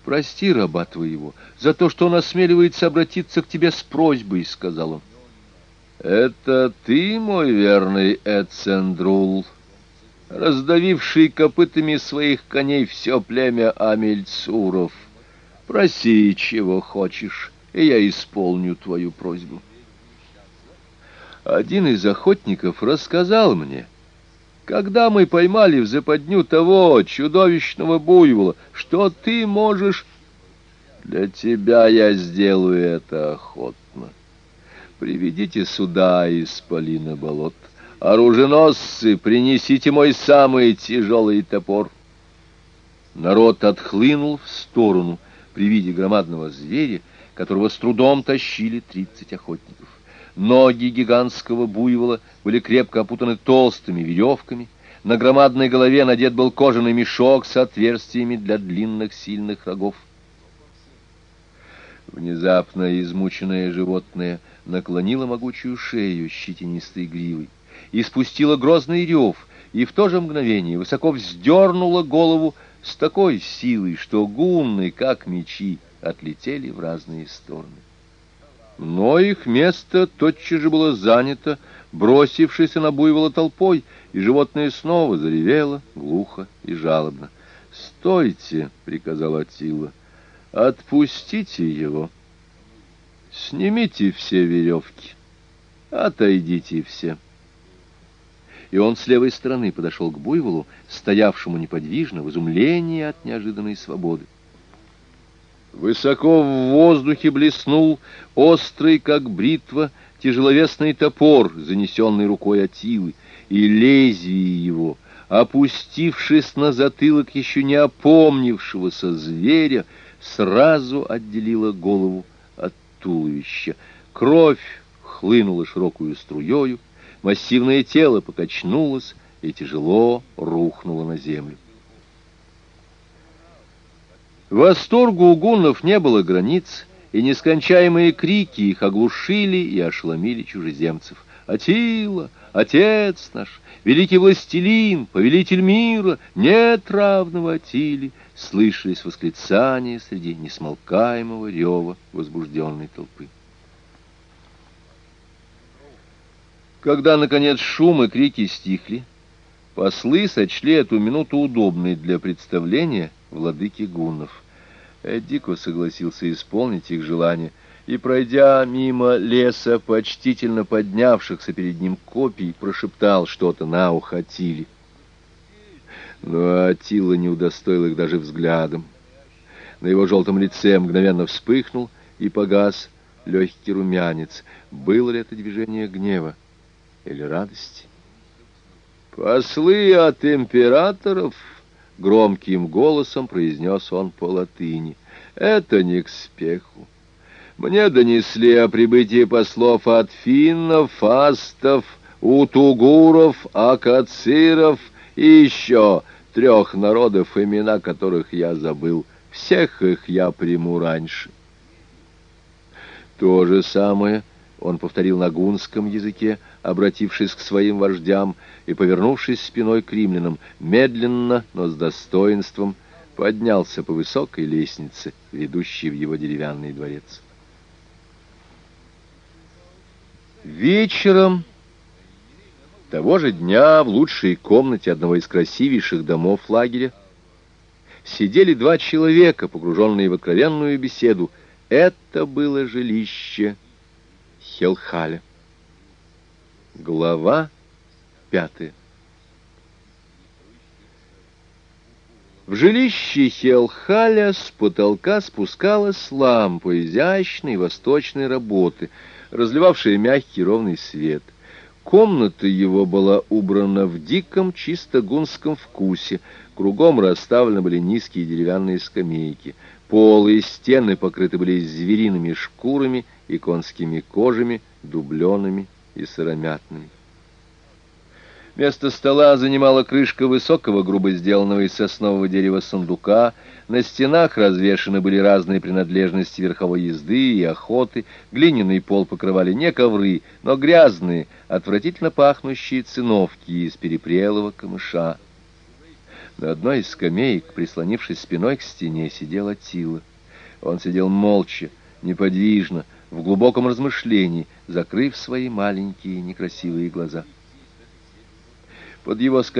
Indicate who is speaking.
Speaker 1: «Прости раба твоего за то, что он осмеливается обратиться к тебе с просьбой», — сказал он. «Это ты, мой верный Эцендрул, раздавивший копытами своих коней все племя Амельцуров? Проси, чего хочешь, и я исполню твою просьбу». Один из охотников рассказал мне, когда мы поймали в западню того чудовищного буйвола, что ты можешь... Для тебя я сделаю это охотно. Приведите сюда исполина болот. Оруженосцы, принесите мой самый тяжелый топор. Народ отхлынул в сторону при виде громадного зверя, которого с трудом тащили 30 охотников. Ноги гигантского буйвола были крепко опутаны толстыми веревками, на громадной голове надет был кожаный мешок с отверстиями для длинных сильных рогов. Внезапно измученное животное наклонило могучую шею щетинистой гривой, испустило грозный рев, и в то же мгновение высоко вздернуло голову с такой силой, что гунны, как мечи, отлетели в разные стороны. Но их место тотчас же было занято бросившейся на буйвола толпой, и животное снова заревело глухо и жалобно. «Стойте!» — приказал Аттила. «Отпустите его! Снимите все веревки! Отойдите все!» И он с левой стороны подошел к буйволу, стоявшему неподвижно в изумлении от неожиданной свободы. Высоко в воздухе блеснул острый, как бритва, тяжеловесный топор, занесенный рукой Аттилы, и лезвие его, опустившись на затылок еще не опомнившегося зверя, сразу отделило голову от туловища. Кровь хлынула широкую струею, массивное тело покачнулось и тяжело рухнуло на землю. Восторгу у гуннов не было границ, и нескончаемые крики их оглушили и ошеломили чужеземцев. «Аттила, отец наш, великий властелин, повелитель мира, нет равного Аттиле!» слышались восклицания среди несмолкаемого рева возбужденной толпы. Когда, наконец, шум и крики стихли, послы сочли эту минуту удобной для представления владыки гуннов. Эдико согласился исполнить их желание, и, пройдя мимо леса почтительно поднявшихся перед ним копий, прошептал что-то на ухо Аттиле. Но Аттила не удостоил их даже взглядом. На его желтом лице мгновенно вспыхнул и погас легкий румянец. Было ли это движение гнева или радости? «Послы от императоров», — громким голосом произнес он по латыни, — «это не к спеху. Мне донесли о прибытии послов от финнов, астов, утугуров, акациров и еще 3 народов, имена которых я забыл. Всех их я приму раньше». То же самое он повторил на гунском языке, обратившись к своим вождям и, повернувшись спиной к римлянам, медленно, но с достоинством поднялся по высокой лестнице, ведущей в его деревянный дворец. Вечером того же дня в лучшей комнате одного из красивейших домов лагеря сидели 2 человека, погруженные в откровенную беседу. Это было жилище Хелхаля. Глава 5. В жилище Хелхаля с потолка спускалась лампа изящной восточной работы, разливавшая мягкий ровный свет. Комната его была убрана в диком, чисто гунском вкусе. Кругом расставлены были низкие деревянные скамейки. Полы и стены покрыты были звериными шкурами и конскими кожами, дублеными и сыромятными. Место стола занимала крышка высокого, грубо сделанного из соснового дерева сундука. На стенах развешаны были разные принадлежности верховой езды и охоты. Глиняный пол покрывали не ковры, но грязные, отвратительно пахнущие циновки из перепрелого камыша. На одной из скамеек, прислонившись спиной к стене, сидел Аттила. Он сидел молча, неподвижно, в глубоком размышлении, закрыв свои маленькие некрасивые глаза. Под его